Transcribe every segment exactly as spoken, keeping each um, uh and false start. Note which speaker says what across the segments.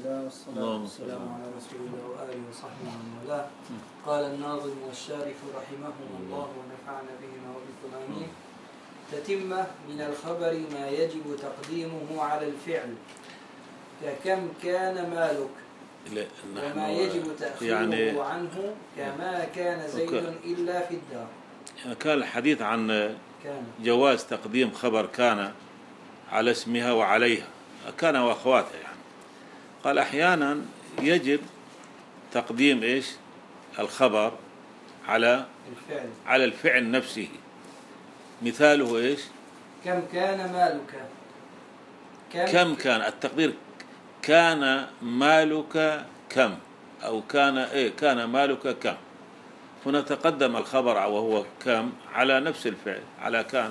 Speaker 1: الله والصلاة والسلام على رسول الله وآله وصحبه ومن والاه. قال الناظم والشارح رحمهم الله ونفعنا بهما وبكم آمين. تتمة من الخبر ما يجب تقديمه على الفعل ككم كان مالك، وما يجب تأخيره يعني عنه كما كان زيد إلا في الدار.
Speaker 2: كان الحديث عن جواز تقديم خبر كان على اسمها وعليها، كان وأخواتها يعني. قال أحيانا يجب تقديم إيش الخبر على
Speaker 1: الفعل
Speaker 2: على الفعل نفسه. مثاله إيش؟
Speaker 1: كم كان مالك.
Speaker 2: كم, كم كان التقدير كان مالك كم، أو كان إيه كان مالك كم. هنا تقدم الخبر وهو كم على نفس الفعل على كان،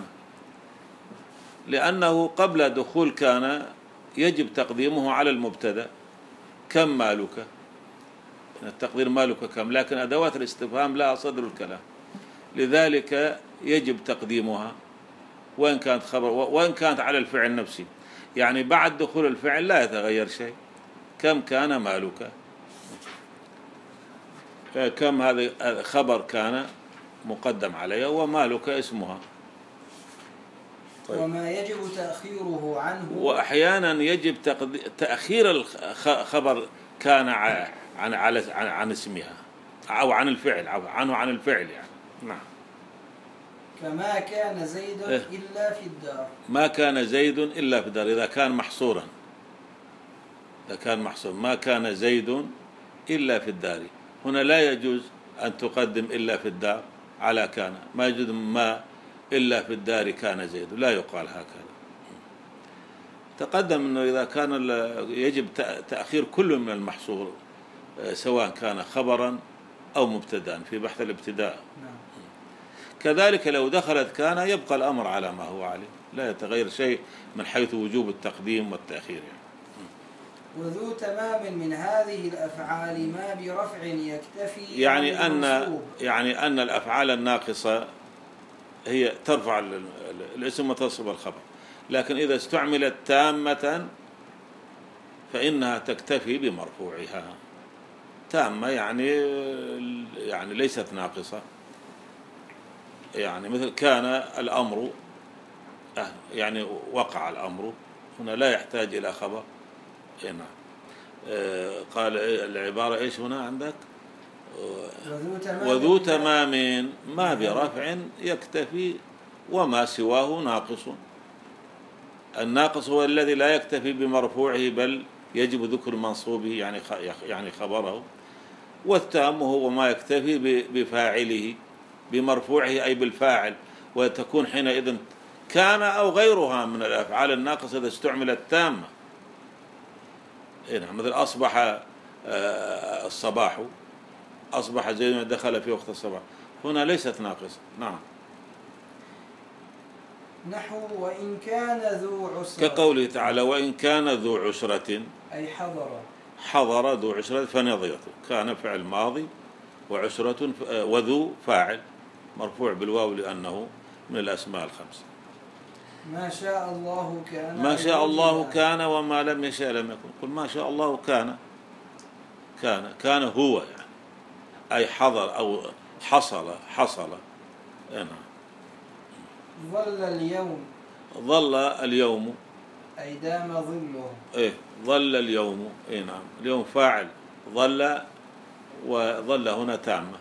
Speaker 2: لأنه قبل دخول كان يجب تقديمه على المبتدأ كم مالك، التقدير مالك كم، لكن أدوات الاستفهام لا صدر الكلام، لذلك يجب تقديمها وإن كانت خبر وإن كانت على الفعل نفسه. يعني بعد دخول الفعل لا يتغير شيء. كم كان مالك، كم هذا خبر كان مقدم عليها ومالك اسمها.
Speaker 1: طيب. وما يجب تأخيره عنه،
Speaker 2: وأحيانا يجب تأخير الخبر كان عن عن عن, عن اسمها أو عن الفعل أو عنه عن الفعل يعني. نعم.
Speaker 1: كما كان زيد إلا في الدار.
Speaker 2: ما كان زيد إلا في الدار إذا كان محصورا، إذا كان محصور ما كان زيد إلا في الدار. هنا لا يجوز أن تقدم إلا في الدار على كان، ما يجوز ما إلا في الدار كان زيد، لا يقال هكذا. تقدم أنه إذا كان يجب تأخير كل من المحصور سواء كان خبرا أو مبتدأ في بحث الابتداء. كذلك لو دخلت كان يبقى الأمر على ما هو عليه، لا يتغير شيء من حيث وجوب التقديم والتأخير يعني.
Speaker 1: وذو تمام من هذه الأفعال ما برفع يكتفي
Speaker 2: يعني أن يعني أن الأفعال الناقصة هي ترفع الاسم وتصب الخبر، لكن إذا استعملت تامة فإنها تكتفي بمرفوعها. تامة يعني يعني ليست ناقصة، يعني مثل كان الأمر يعني وقع الأمر، هنا لا يحتاج إلى خبر. نعم. قال العبارة إيش هنا عندك؟ وذو تمام ما برفع يكتفي وما سواه ناقص. الناقص هو الذي لا يكتفي بمرفوعه بل يجب ذكر منصوبه يعني يعني خبره، والتام هو ما يكتفي بفاعله بمرفوعه أي بالفاعل، وتكون حينئذ كان أو غيرها من الأفعال الناقصة إذا استعملت تامة. مثل أصبح الصباح، أصبح زيد دخل في وقت الصباح، هنا ليست ناقصة. نعم.
Speaker 1: نحو وإن كان ذو عسرة،
Speaker 2: كقوله تعالى وإن كان ذو عسرة
Speaker 1: أي حضر
Speaker 2: حضر ذو عسرة فنظرته، كان فعل ماضي وعسرة وذو فاعل مرفوع بالواو لأنه من الأسماء الخمسة.
Speaker 1: ما شاء الله كان
Speaker 2: ما شاء الله كان وما لم يشاء لم يكن. قل ما شاء الله كان كان كان هو يعني أي حضر أو حصل حصل. نعم.
Speaker 1: ظل اليوم
Speaker 2: ظل اليوم
Speaker 1: أي دام ظله.
Speaker 2: إيه ظل اليوم. إيه نعم. اليوم فاعل ظل، وظل هنا تامة.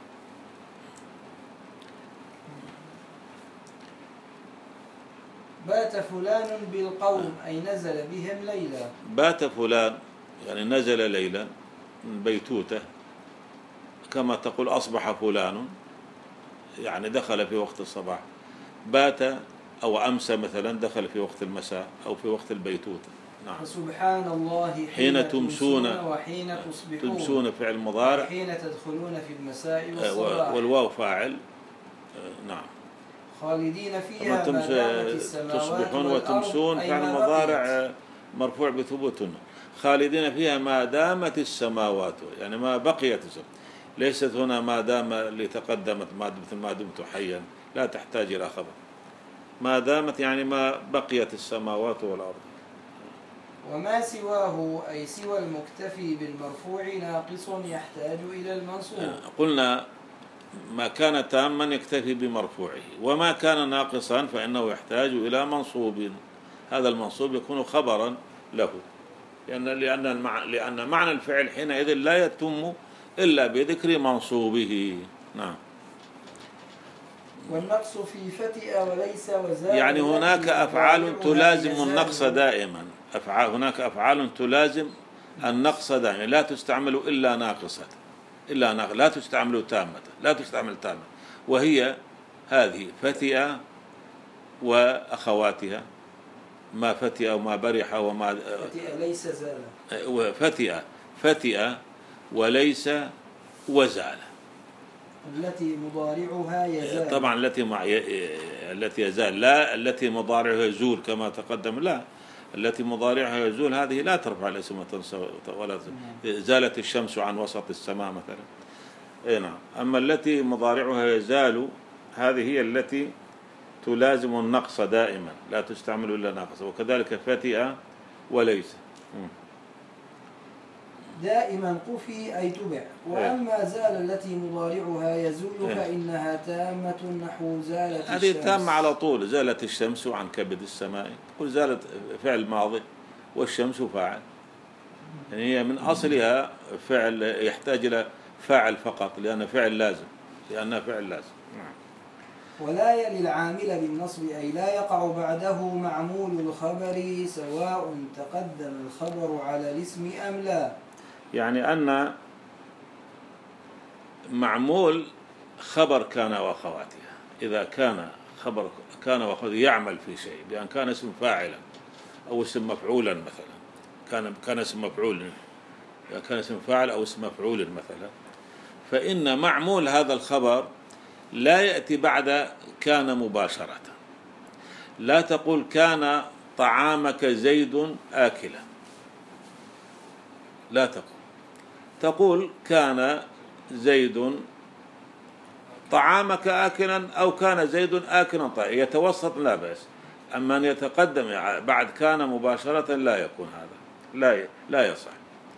Speaker 1: بات فلان بالقوم أي نزل بهم ليلا.
Speaker 2: بات فلان يعني نزل ليلا من بيتوته، كما تقول أصبح فلان يعني دخل في وقت الصباح. بات أو أمسى مثلا دخل في وقت المساء أو في وقت البيتوته. نعم.
Speaker 1: فسبحان الله حين,
Speaker 2: حين تمسون
Speaker 1: وحين تصبحون.
Speaker 2: تمسون فعل مضارع،
Speaker 1: حين تدخلون في المساء والصباح،
Speaker 2: والواو فاعل. نعم.
Speaker 1: خالدين فيها ما دامت السماوات
Speaker 2: تصبحون وتمسون فعل مضارع مرفوع بثبوت. خالدين فيها ما دامت السماوات يعني ما بقيت السماوات، ليست هنا ما دام اللي تقدمت ما مثل ما دمت حيا، لا تحتاج إلى خبر. ما دامت يعني ما بقيت السماوات والأرض.
Speaker 1: وما سواه أي سوى المكتفي بالمرفوع ناقص يحتاج إلى المنصوب.
Speaker 2: قلنا ما كان تاما يكتفي بمرفوعه، وما كان ناقصا فإنه يحتاج إلى منصوب. هذا المنصوب يكون خبرا له، لأن لأن المع... لأن معنى الفعل حينئذ لا يتم إلا بذكر منصوبه. نعم.
Speaker 1: والنقص في فتئ وليس وزاد،
Speaker 2: يعني هناك أفعال تلازم النقص دائما، أفعال هناك أفعال تلازم النقص دائما، لا تستعمل إلا ناقصة، إلا ناقصة، لا تستعمل تامة، لا تستعمل تامة، وهي هذه فتئ وأخواتها، ما فتئ وما برح وما
Speaker 1: فتئ ليس زال،
Speaker 2: فتئ فتئ وليس وزال،
Speaker 1: التي مضارعها يزال. طبعا
Speaker 2: التي مع ي... التي يزال، لا التي مضارعها يزول كما تقدم، لا التي مضارعها يزول هذه لا ترفع الاسم وتنصب ولا زالت الشمس عن وسط السماء مثلا. اي نعم. اما التي مضارعها يزال هذه هي التي تلازم النقص دائما، لا تستعمل الا ناقصه. وكذلك فتئ وليس
Speaker 1: دائما قفي أي تبع. وأما زال التي مضارعها يزول فإنها تامة نحو زالت الشمس.
Speaker 2: هذه تامة على طول، زالت الشمس عن كبد السماء، تقول زالت فعل ماضي والشمس فاعل، يعني هي من أصلها فعل يحتاج إلى فاعل فقط، لأنه فعل لازم، لأنها فعل لازم.
Speaker 1: ولا يلي العامل بالنصب أي لا يقع بعده معمول الخبر سواء تقدم الخبر على الاسم أم لا.
Speaker 2: يعني أن معمول خبر كان وأخواتها، إذا كان خبر كان وأخواتها يعمل في شيء، بأن كان اسم فاعلا أو اسم مفعولا مثلا، كان كان اسم مفعول، كان اسم فاعل أو اسم مفعول مثلا، فإن معمول هذا الخبر لا يأتي بعد كان مباشرة. لا تقول كان طعامك زيد آكلا، لا تقول، تقول كان زيد طعامك آكلا أو كان زيد آكلا طعام، يتوسط لا بأس. أما أن يتقدم بعد كان مباشرة لا يكون هذا، لا لا يصح.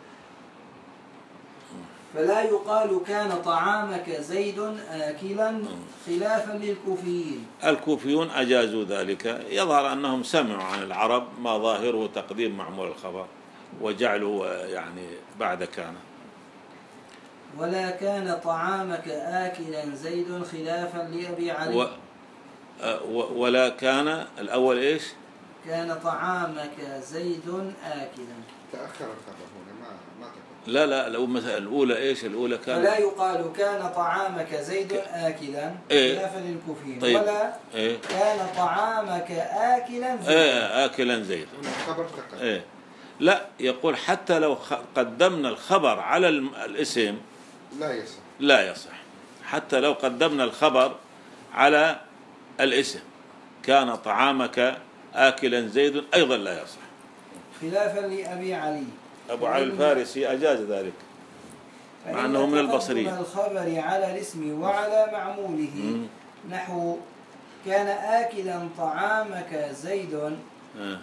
Speaker 1: فلا يقال كان طعامك زيد آكلا خلافا للكوفيين.
Speaker 2: الكوفيون أجازوا ذلك، يظهر أنهم سمعوا عن العرب ما ظاهره تقديم معمول الخبر وجعله يعني بعد كان.
Speaker 1: ولا كان طعامك آكلا زيد خلافا لأبي علي. و...
Speaker 2: ولا كان الأول إيش؟
Speaker 1: كان طعامك زيد آكلا.
Speaker 3: تأخر الخبر هنا ما ما تقول.
Speaker 2: لا لا لو مثلا الأولى إيش الأولى كان.
Speaker 1: فلا يقال كان طعامك زيد آكلا
Speaker 2: إيه؟
Speaker 1: خلافا للكوفيين.
Speaker 2: طيب.
Speaker 1: ولا
Speaker 2: إيه؟
Speaker 1: كان طعامك آكلا زيد.
Speaker 2: إيه آكلا زيد.
Speaker 3: الخبر فقط.
Speaker 2: إيه. لا يقول حتى لو قدمنا الخبر على الاسم
Speaker 3: لا يصح.
Speaker 2: لا يصح. حتى لو قدمنا الخبر على الاسم كان طعامك آكلا زيد أيضا لا يصح.
Speaker 1: خلافا لأبي علي.
Speaker 2: أبو علي الفارسي أجاز ذلك مع أنه من البصريين.
Speaker 1: الخبر على الاسم وعلى معموله م. نحو كان آكلا طعامك زيد
Speaker 2: أه.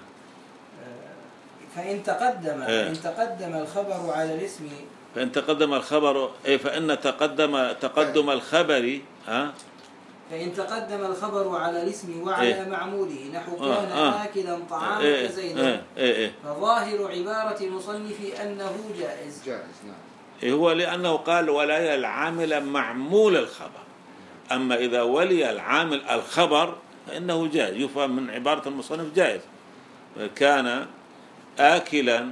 Speaker 1: فإن تقدم
Speaker 2: أه.
Speaker 1: إن تقدم الخبر على الاسم
Speaker 2: فإن تقدم الخبر أي فإن تقدم تقدم الخبر ها
Speaker 1: فإن تقدم الخبر على الاسم وعلى إيه؟ معموله نحو كان
Speaker 2: آه.
Speaker 1: آكلا طعامك
Speaker 2: إيه؟
Speaker 1: زيد
Speaker 2: إيه؟ إيه؟
Speaker 1: فظاهر عبارة المصنف أنه جائز.
Speaker 3: جائز نعم.
Speaker 2: إيه هو لأنه قال ولا العامل معمول الخبر، أما إذا ولي العامل الخبر فإنه جائز، يفهم من عبارة المصنف جائز. كان آكلا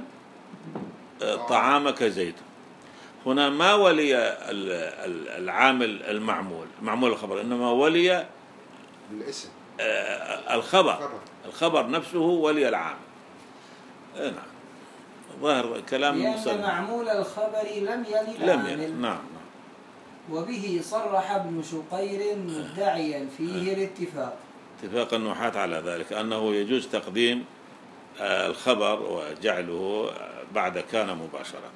Speaker 2: طعامك زيد، هنا ما ولي العامل المعمول معمول الخبر، إنما ولي
Speaker 3: الاسم
Speaker 2: الخبر الخبر نفسه ولي العامل. نعم ظاهر كلام
Speaker 1: لأن معمول الخبر لم يلي
Speaker 2: لم يلي. نعم نعم.
Speaker 1: وبه صرح ابن شقير مدعيا فيه الاتفاق
Speaker 2: اتفاق النحاة على ذلك أنه يجوز تقديم الخبر وجعله بعد كان مباشرة.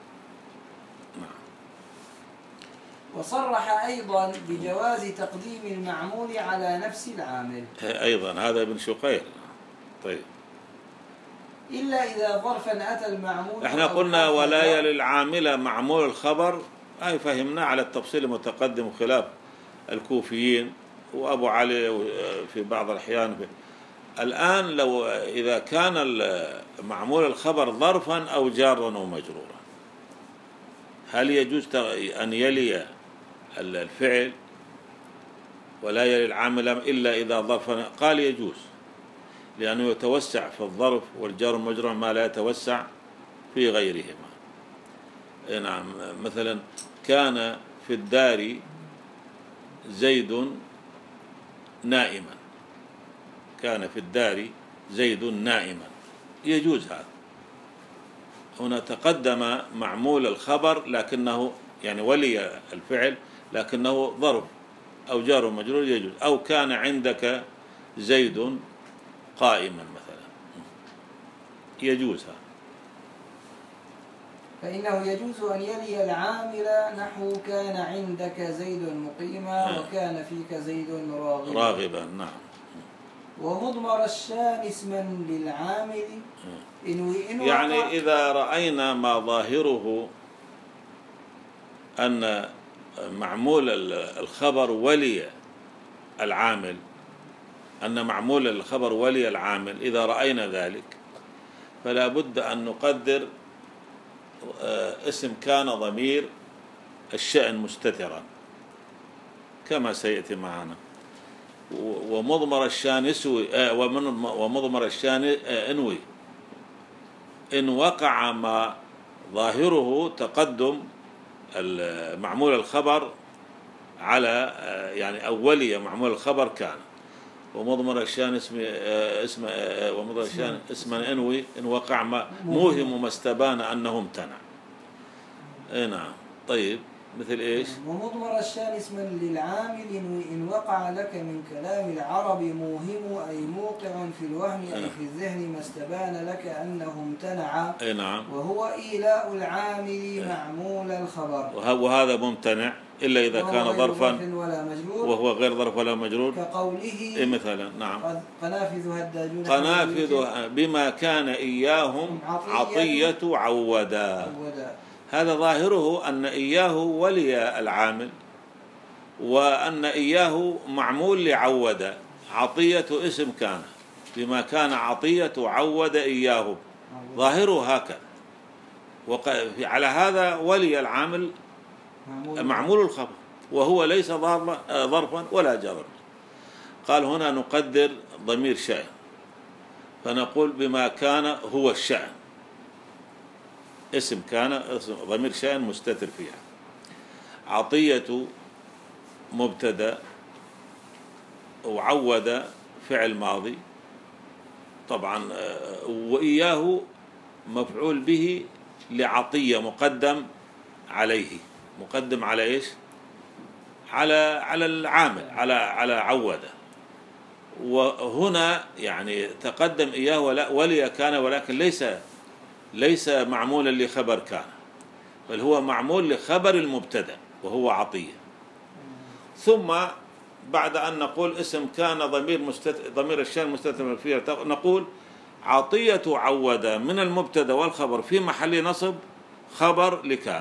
Speaker 1: وصرح أيضا بجواز تقديم المعمول على نفس العامل
Speaker 2: أيضا، هذا ابن شقير. طيب
Speaker 1: إلا إذا ظرفا أتى المعمول.
Speaker 2: احنا قلنا ولا يلي العامل معمول الخبر، هاي فهمنا على التفصيل المتقدم خلاف الكوفيين وأبو علي في بعض الأحيان. الآن لو إذا كان معمول الخبر ظرفا أو جارا ومجرورا، هل يجوز أن يلي الفعل ولا يلي العامل إلا إذا ظرفا؟ قال يجوز، لأنه يتوسع في الظرف والجار والمجرور ما لا يتوسع في غيرهما. نعم، مثلا كان في الدار زيد نائما، كان في الدار زيد نائما، يجوز هذا. هنا تقدم معمول الخبر لكنه يعني ولي الفعل لكنه ظرف أو جار ومجرور يجوز. أو كان عندك زيد قائما مثلا، يجوز هذا.
Speaker 1: فإنه يجوز أن يلي العامل نحو كان عندك زيد مقيما وكان فيك زيد راغبا.
Speaker 2: راغبا، نعم.
Speaker 1: ومضمر الشان اسما للعامل إن
Speaker 2: يعني إذا رأينا ما ظاهره أن معمول الخبر ولي العامل، أن معمول الخبر ولي العامل، إذا رأينا ذلك فلا بد أن نقدر اسم كان ضمير الشأن مستترا كما سيأتي معنا. ومضمر الشان يسوي ومضمر الشان انوي إن وقع ما ظاهره تقدم معمول الخبر على يعني أولية معمول الخبر كان. ومضمر الشان اسم اسم ومضمر الشان اسما انوي إن وقع ما موهم ما استبان أنه امتنع. نعم. طيب، مثل إيش؟
Speaker 1: ومضمر الشان اسما للعامل إن وقع لك من كلام العرب موهم أي موقع في الوهم أي في الذهن ما استبان لك أنه امتنع.
Speaker 2: نعم.
Speaker 1: وهو إيلاء العامل معمول الخبر،
Speaker 2: وهذا ممتنع إلا إذا كان ظرفا وهو غير ظرف ولا مجرور،
Speaker 1: كقوله
Speaker 2: مثلا. نعم.
Speaker 1: قنافذ هداجون
Speaker 2: قنافذ بما كان إياهم عطية عودا. هذا ظاهره أن إياه ولي العامل وأن إياه معمول لعود. عطية اسم كان بما كان عطية عود إياه، ظاهره هكذا. وعلى هذا ولي العامل معمول الخبر وهو ليس ظرفا ولا جرا. قال هنا نقدر ضمير شأن فنقول بما كان هو الشأن، اسم كان اسم ضمير شأن مستتر فيها. عطية مبتدا وعود فعل ماضي طبعا، وإياه مفعول به لعطية مقدم عليه، مقدم على إيش؟ على على العامل، على على عودة. وهنا يعني تقدم إياه ولي كان ولكن ليس ليس معمولا لخبر كان، بل هو معمول لخبر المبتدا وهو عطية. ثم بعد أن نقول اسم كان ضمير مستتر ضمير الشأن مستتر فيه، نقول عطية عود من المبتدا والخبر في محل نصب خبر لكان.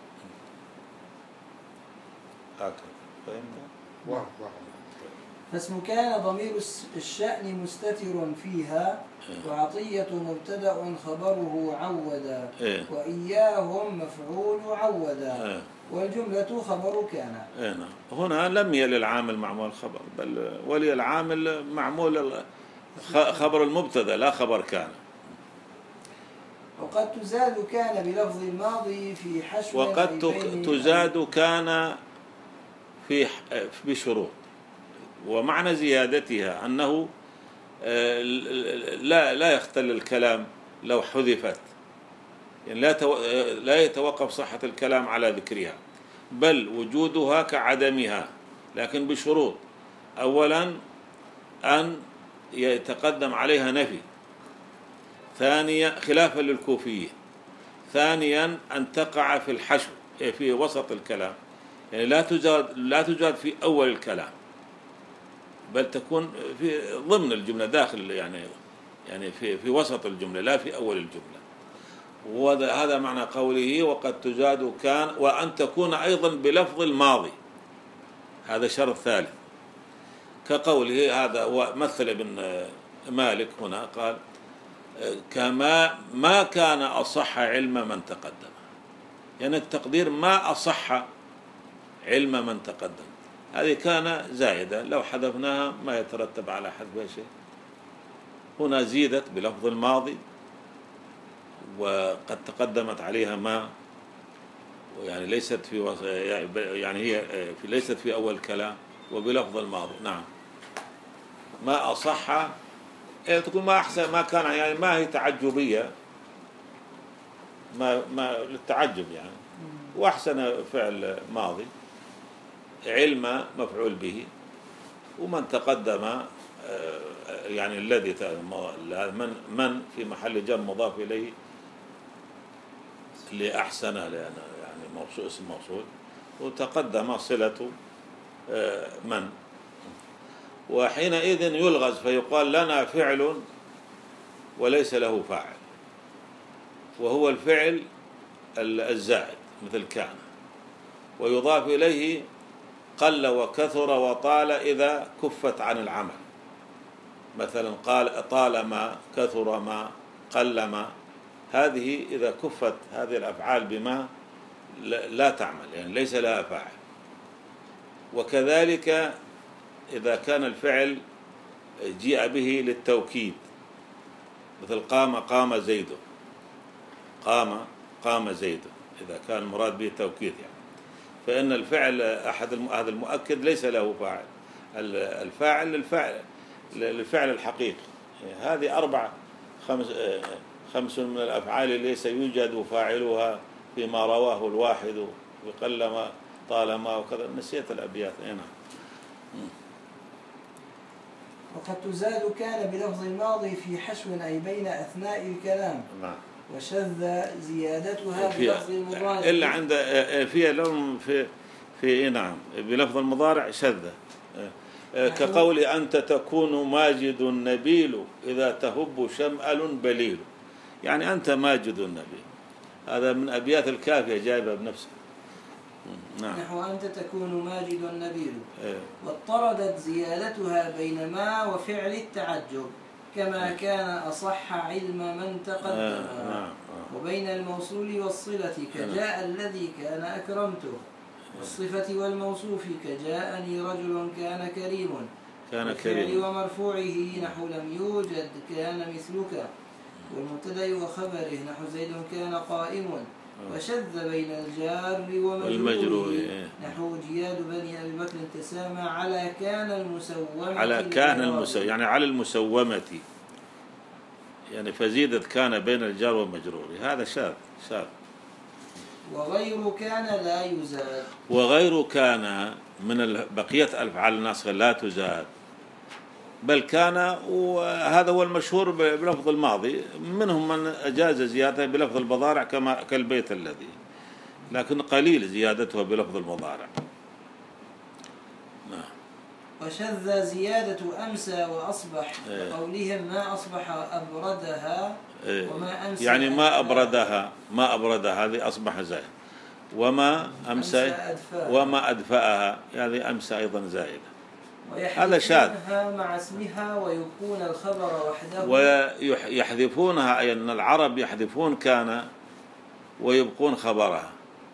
Speaker 1: فاسم كان ضمير الشأن مستتر فيها، وعطية مبتدأ خبره عودا، وإياهم مفعول عودا، والجملة خبر كان.
Speaker 2: هنا لم يلي العامل معمول الخبر، بل ولي العامل معمول خبر المبتدأ لا خبر كان.
Speaker 1: وقد تزاد كان بلفظ الماضي في حشو،
Speaker 2: وقد تزاد كان في بشروط. ومعنى زيادتها أنه لا لا يختل الكلام لو حذفت، يعني لا لا يتوقف صحة الكلام على ذكرها، بل وجودها كعدمها، لكن بشروط. أولا أن يتقدم عليها نفي، ثانيا خلافا للكوفية، ثانيا أن تقع في الحشو في وسط الكلام، يعني لا تزاد لا تزاد في أول الكلام، بل تكون في ضمن الجملة داخل يعني يعني في في وسط الجملة لا في أول الجملة. وهذا معنى قوله وقد تزاد كان، وأن تكون أيضا بلفظ الماضي، هذا شرط ثالث. كقوله هذا ومثل ابن مالك هنا قال كما ما كان أصح علم من تقدم، يعني التقدير ما أصح علم من تقدم، هذه كان زائدة، لو حذفناها ما يترتب على حذفها شيء. هنا زيدت بلفظ الماضي وقد تقدمت عليها ما، يعني ليست في يعني هي في ليست في أول كلام وبلفظ الماضي. نعم ما أصح تقول ما أحسن ما كان، يعني ما هي تعجبية، ما ما للتعجب يعني. وأحسن فعل ماضي، علم مفعول به، ومن تقدم يعني الذي من من في محل جر مضاف إليه لأحسن، لأن يعني موصول اسم موصول، وتقدم صلة من، وحينئذ يلغز فيقال لنا فعل وليس له فاعل، وهو الفعل الزائد مثل كان، ويضاف إليه قل وكثر وطال إذا كفت عن العمل، مثلا قال طالما كثر ما قل ما، هذه إذا كفت هذه الأفعال بما لا تعمل، يعني ليس لها فاعل. وكذلك إذا كان الفعل جيء به للتوكيد، مثل قام قام زيد، قام قام زيد، إذا كان المراد به التوكيد يعني، فإن الفعل أحد هذا المؤكد ليس له فاعل، الفاعل للفعل للفعل الحقيقي. هذه أربع خمس خمس من الأفعال ليس يوجد فاعلها فيما رواه الواحد وقلما طالما وكذا. نسيت الأبيات هنا.
Speaker 1: وقد تزاد كان بلفظ الماضي في حشو أي بين أثناء الكلام. نعم. وشذ زيادتها بلفظ المضارع
Speaker 2: إلا عند فيها لون في في نعم بلفظ المضارع شذ، كقول أنت تكون ماجد نبيل إذا تهب شمأل بليل، يعني أنت ماجد نبيل، هذا من أبيات الكافية جايبها بنفسه.
Speaker 1: نعم. نحو أنت تكون ماجد نبيل. إيه. واضطردت زيادتها بين ما وفعل التعجب كما إيه. كان أصح علم من تقدم. آه. نعم. آه. وبين الموصول والصلة كجاء آه. الذي كان أكرمته، والصفة والموصوف كجاءني رجل كان كريم،
Speaker 2: كان كريم
Speaker 1: ومرفوعه نحو لم يوجد كان مثلك، والمبتدأ وخبره نحو زيد كان قائم، وشذ بين الجار والمجرور نحو جياد بني أبي بكر تسامى على كان المسومة،
Speaker 2: على كان المسومة يعني على المسومة، يعني فزيدت كان بين الجار والمجرور، هذا شاذ شاذ.
Speaker 1: وغير كان لا يزاد،
Speaker 2: وغير كان من بقية الأفعال الناسخة لا تزاد، بل كان، وهذا هو المشهور بلفظ الماضي، منهم من أجاز زيادته بلفظ المضارع كما كالبيت الذي، لكن قليل زيادتها بلفظ المضارع.
Speaker 1: نعم. وشذ زيادة أمسى وأصبح إيه. قولهم ما أصبح أبردها إيه. وما أمسى
Speaker 2: يعني ما أبردها، ما أبردها هذه أصبح زائد، وما أمسى, أمسى وما أدفأها هذه أمسى أيضا زائدة، هذا شاذ.
Speaker 1: مع اسمها ويبقون الخبر وحده،
Speaker 2: ويحذفونها أي أن العرب يحذفون كان ويبقون خبرها،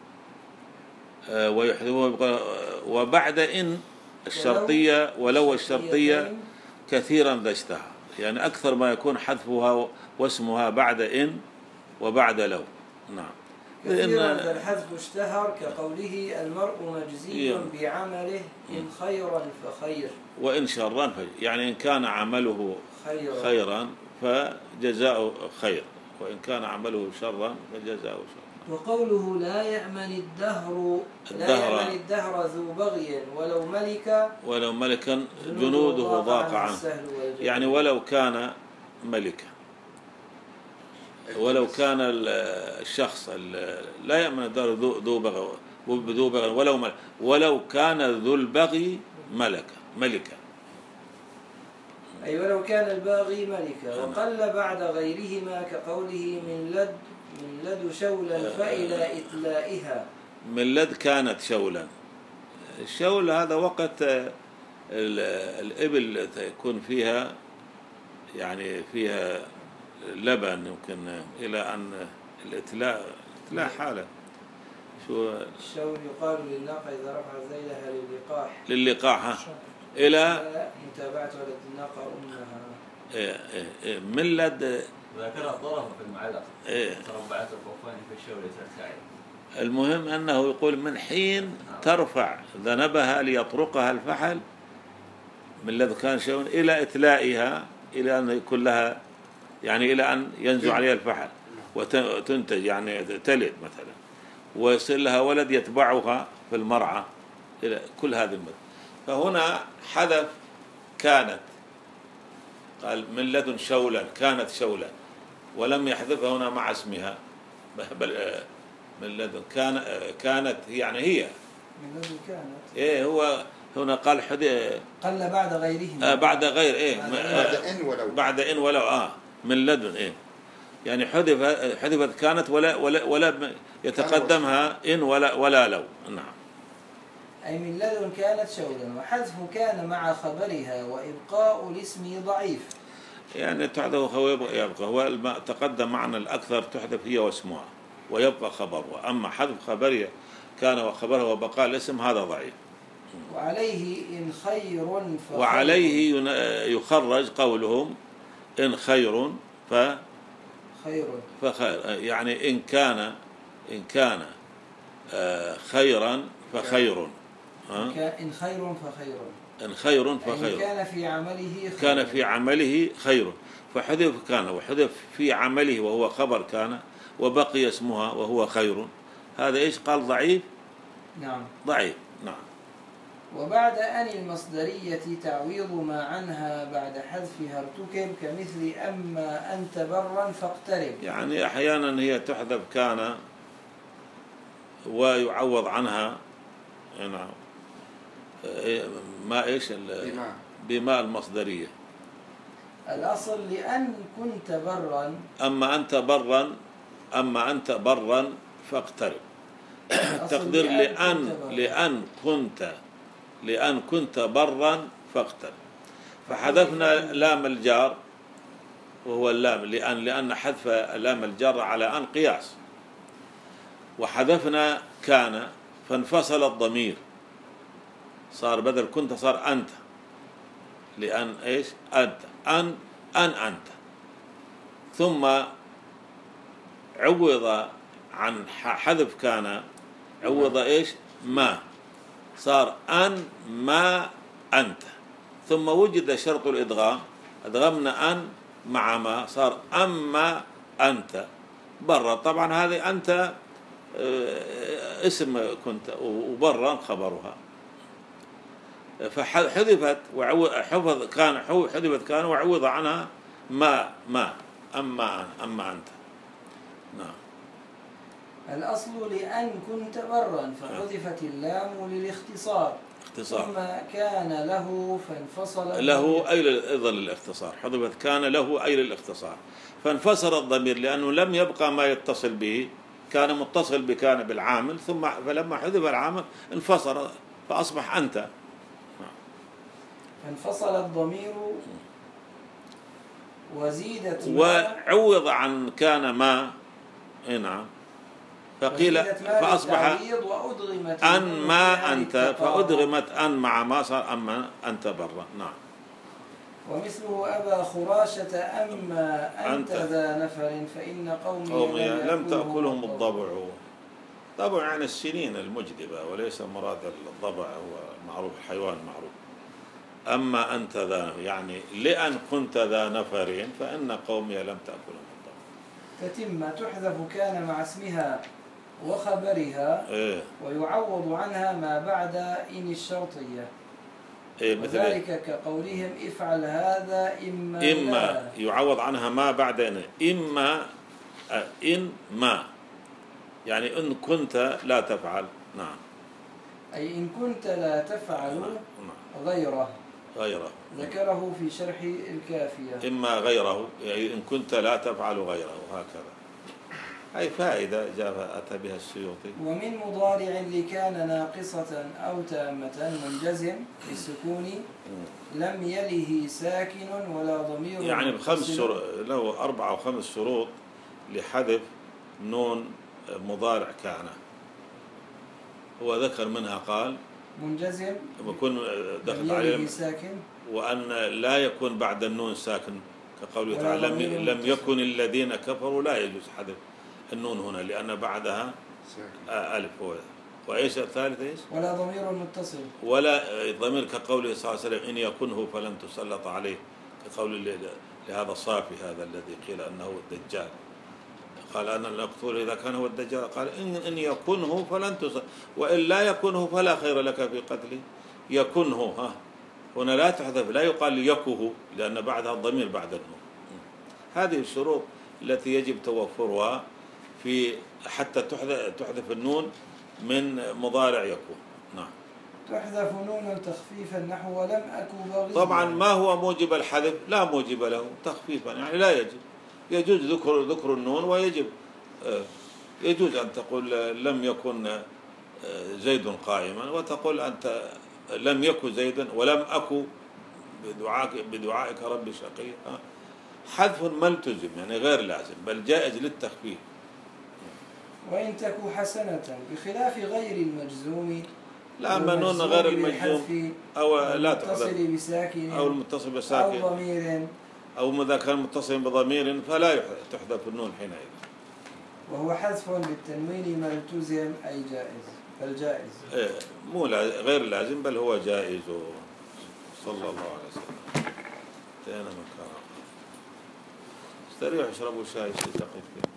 Speaker 2: ويحذفون وبعد إن الشرطية ولو الشرطية كثيرا ذا اشتهر، يعني أكثر ما يكون حذفها واسمها بعد إن وبعد لو. نعم.
Speaker 1: كثيرا ذا الحذف اشتهر كقوله المرء مجزي بعمله إن خيرا فخير
Speaker 2: وإن شرا فخير، يعني إن كان عمله خيرا, خيرا فجزاؤه خير، وإن كان عمله شرا فجزاؤه شر.
Speaker 1: وقوله لا يأمن الدهر لا يأمن الدهر ذو بغي ولو ملك
Speaker 2: ولو ملكا جنوده ضاق عنه، يعني ولو كان ملكا، ولو كان الشخص لا يأمن الدار ذو بغي ذو بغي ولو ملك، ولو كان ذو البغي ملكا ملكا
Speaker 1: أي ولو كان الباغي ملكا. وقل بعد غيرهما كقوله من لد من لد شولا فإلى إتلائها.
Speaker 2: من لد كانت شولا. الشول هذا وقت الإبل يكون فيها يعني فيها لبن يمكن إلى أن الإتلاء إتلاء حالة. شو
Speaker 1: الشول يقال للناقة إذا رفعت ذيلها للقاح
Speaker 2: للقاح ها إلى
Speaker 1: متابعة ولد الناقة أمها.
Speaker 2: إيه إيه من لد
Speaker 4: ذكر الضرر في المعلق
Speaker 2: إيه
Speaker 4: تربعت الخفان في الشول ترتعد.
Speaker 2: المهم أنه يقول من حين ترفع ذنبها ليطرقها الفحل من لد كان شون إلى إتلائها إلى أن يكون لها يعني إلى أن ينزو عليها الفحل وتنتج يعني تلد مثلا ويصير لها ولد يتبعها في المرعى إلى كل هذه المدة. فهنا حذف كانت قال من لدن شولا كانت شولا ولم يحذفها هنا مع اسمها بل من لدن كان كانت يعني هي
Speaker 1: من لدن كانت
Speaker 2: إيه هو هنا قال حذف
Speaker 1: قل بعد غيرهما
Speaker 2: آه بعد غير إيه
Speaker 3: بعد إن ولو
Speaker 2: بعد إن ولو آه من لدن إيه يعني حذف حذفت كانت ولا ولا ولا يتقدمها إن ولا ولا لو. نعم.
Speaker 1: أي من لدن كانت شولا وحذف كان مع خبرها وإبقاء الاسم ضعيف.
Speaker 2: يعني تحذف هو يبقى هو تقدم معنا الأكثر تحذف هي واسمها ويبقى خبرها. أما حذف خبرها كان وخبرها وبقاء الاسم هذا ضعيف.
Speaker 1: وعليه إن خير فخير.
Speaker 2: وعليه يخرج قولهم إن خير ف
Speaker 1: خير
Speaker 2: فخير يعني إن كان إن كان خيرا فخير
Speaker 1: إن خير فخير
Speaker 2: إن خير فخير
Speaker 1: إن كان في عمله خير
Speaker 2: كان في عمله خير فحذف كان وحذف في عمله وهو خبر كان وبقي اسمها وهو خير. هذا إيش قال ضعيف.
Speaker 1: نعم
Speaker 2: ضعيف. نعم.
Speaker 1: وبعد أن المصدرية تعويض ما عنها بعد حذفها ارتكب كمثل أما أنت برا فاقترب.
Speaker 2: يعني أحيانا هي تحذف كان ويعوض عنها نعم ما إيش
Speaker 3: بما
Speaker 2: بما المصدرية.
Speaker 1: الأصل لأن كنت برا
Speaker 2: أما أنت برا أما أنت برا فاقترب. تقدير لأن لأن كنت لأن كنت برا فاقترب. فحذفنا لام الجار وهو اللام لأن لأن حذف لام الجار على أن قياس. وحذفنا كان فانفصل الضمير صار بدل كنت صار أنت لأن إيش أنت أن أن أنت ثم عوض عن حذف كان عوض إيش ما صار أن ما أنت ثم وجد شرط الإدغام أدغمنا أن مع ما صار أما أنت برا. طبعا هذه أنت اسم كنت وبرا خبرها فحذفت وحفظ كان حذفت كان وعوض عنها ما ما أما أما أنت. نعم.
Speaker 1: الأصل لأن كنت برا فحذفت اللام للاختصار
Speaker 2: اختصار
Speaker 1: ثم كان له فانفصل
Speaker 2: له أي أيضا للاختصار حذفت كان له أي للاختصار فانفصل الضمير لأنه لم يبقى ما يتصل به كان متصل بكان بالعامل ثم فلما حذف العامل انفصل فأصبح أنت.
Speaker 1: فانفصل الضمير وزيدت
Speaker 2: وعوض عن كان ما. نعم. فقيل فأصبح أن ما أنت فأدغمت أن مع ما صار أما أنت برا. نعم.
Speaker 1: ومثله أبا خراشة أما أنت ذا نفر فإن قومي,
Speaker 2: قومي لم تأكلهم الضبع. ضبع يعني السنين المجدبة وليس مراد الضبع هو معروف الحيوان معروف. أما أنت ذا يعني لأن كنت ذا نفر فإن قومي لم تأكلهم الضبع.
Speaker 1: تتم تحذف كان مع اسمها وخبرها إيه؟ ويعوض عنها ما بعد إن الشرطية
Speaker 2: إيه
Speaker 1: وذلك كقولهم افعل هذا إما
Speaker 2: إما لا. يعوض عنها ما بعد إن إما إن ما يعني إن كنت لا تفعل. نعم.
Speaker 1: أي إن كنت لا تفعل غيره
Speaker 2: غيره
Speaker 1: ذكره في شرح الكافية.
Speaker 2: إما غيره يعني إن كنت لا تفعل غيره هكذا. أي فائدة جاء أتى بها السيوطي.
Speaker 1: ومن مضارع لكان ناقصة أو تامة منجزم بالسكون لم يله ساكن ولا ضمير.
Speaker 2: يعني بخمس شروط، له أربعة أو خمس شروط لحذف نون مضارع كان. هو ذكر منها قال
Speaker 1: منجزم
Speaker 2: ويكون دخل
Speaker 1: لم
Speaker 2: عليه
Speaker 1: يله ساكن،
Speaker 2: وأن لا يكون بعد النون ساكن كقوله
Speaker 1: ولا
Speaker 2: تعالى لم
Speaker 1: ضمير
Speaker 2: لم
Speaker 1: متصل.
Speaker 2: يكن الذين كفروا، لا يجوز حذف النون هنا لأن بعدها
Speaker 3: ساكن.
Speaker 2: آه ألف. هو وإيش الثالث إيش؟
Speaker 1: ولا ضمير متصل.
Speaker 2: ولا ضمير كقوله صلى الله عليه وسلم إن يكنه فلن تسلط عليه، كقول لهذا الصافي هذا الذي قيل أنه الدجال، قال أنا المقتول إذا كان هو الدجال، قال إن, إن يكنه فلن تسلط وإن لا يكنه فلا خير لك في قتله. يكنه ها هنا لا تحذف، لا يقال يكه لأن بعدها الضمير بعد النون. هذه الشروط التي يجب توفرها في حتى تحذف تحذف النون من مضارع يكون. نعم.
Speaker 1: تحذف نون تخفيفا نحو ولم أكو بغيا.
Speaker 2: طبعا ما هو موجب الحذف؟ لا موجب له تخفيفا، يعني لا يجب. يجوز ذكر ذكر النون ويجب يجوز أن تقول لم يكن زيد قائما، وتقول أنت لم يكن زيدا ولم أكو بدعائك بدعائك ربي شقي. حذف ملتزم يعني غير لازم بل جائز للتخفيف.
Speaker 1: وإن تكو حسنة بخلاف غير المجزوم.
Speaker 2: لا أما نون غير المجزوم أو لا تحذف
Speaker 1: بساكن
Speaker 2: أو المتصل بساكن
Speaker 1: أو ضمير
Speaker 2: أو إذا كان متصل بضمير فلا تحذف النون حينئذ.
Speaker 1: وهو حذف بالتنوين ملتزم أي جائز، فالجائز
Speaker 2: إيه مو غير لازم بل هو جائز. صلى الله عليه وسلم. انتهينا من كلام. استريحوا اشربوا شاي استقيت فيه.